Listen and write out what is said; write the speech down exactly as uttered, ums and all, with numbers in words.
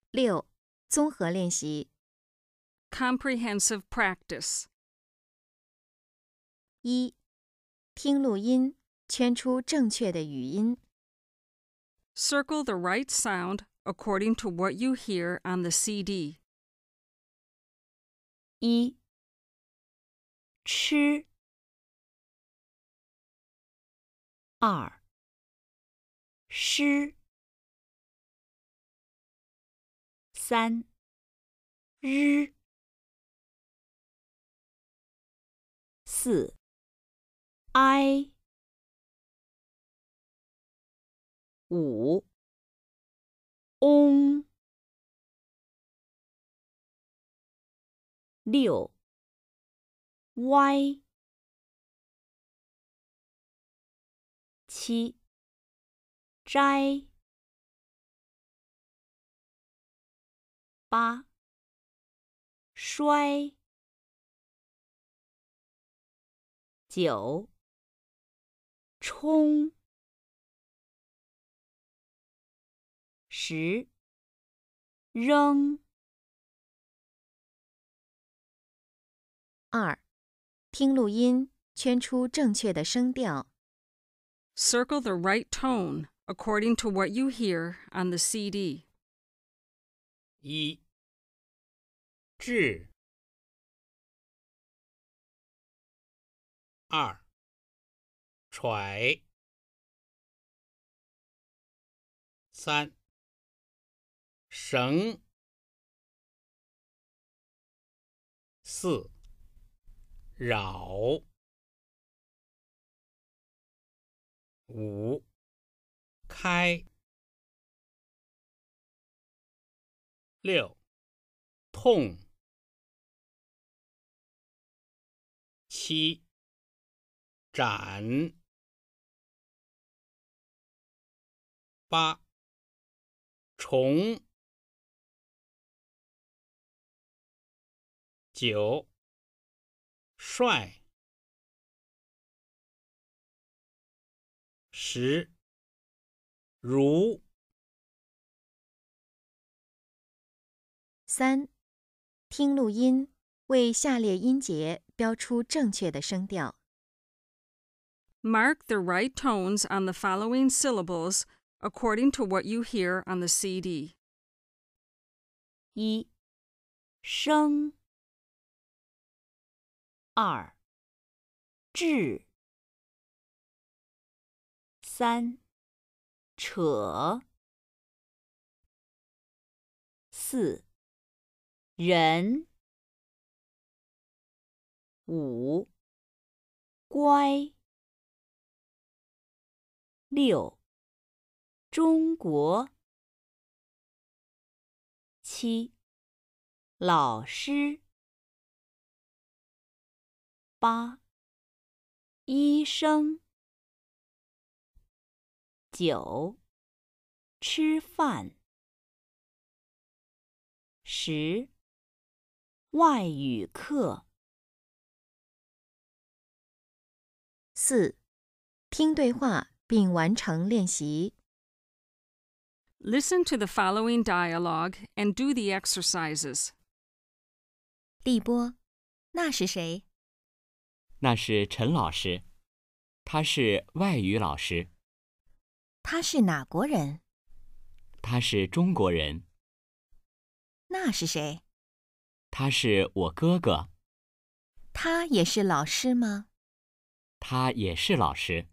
六、综合练习。 Comprehensive practice. 一、听录音，圈出正确的语音。 Circle the right sound according to what you hear on the C D. 一、吃。二、诗。三、日。四、哀。五、嗡。六、歪。七、摘。八、摔。九、冲。十、扔。 二、听录音，圈出正确的声调。 Circle the right tone according to what you hear on the C D. 一、至。二、揣。三、绳。四、扰。五、开。六、痛。七、斩。八、虫。九、帅。十、如。 三、听录音，为下列音节标出正确的声调。 Mark the right tones on the following syllables according to what you hear on the C D. 一、生。二、至。三、扯。四、人。五、乖。六、中国。七、老师。八、医生。九、吃饭。十、外语课。 四、听对话并完成练习。 Listen to the following dialogue and do the exercises. 立波，那是谁？ 那是陈老师，他是外语老师。 他是哪国人？ 他是中国人。 那是谁？ 他是我哥哥。 他也是老师吗？ 他也是老师。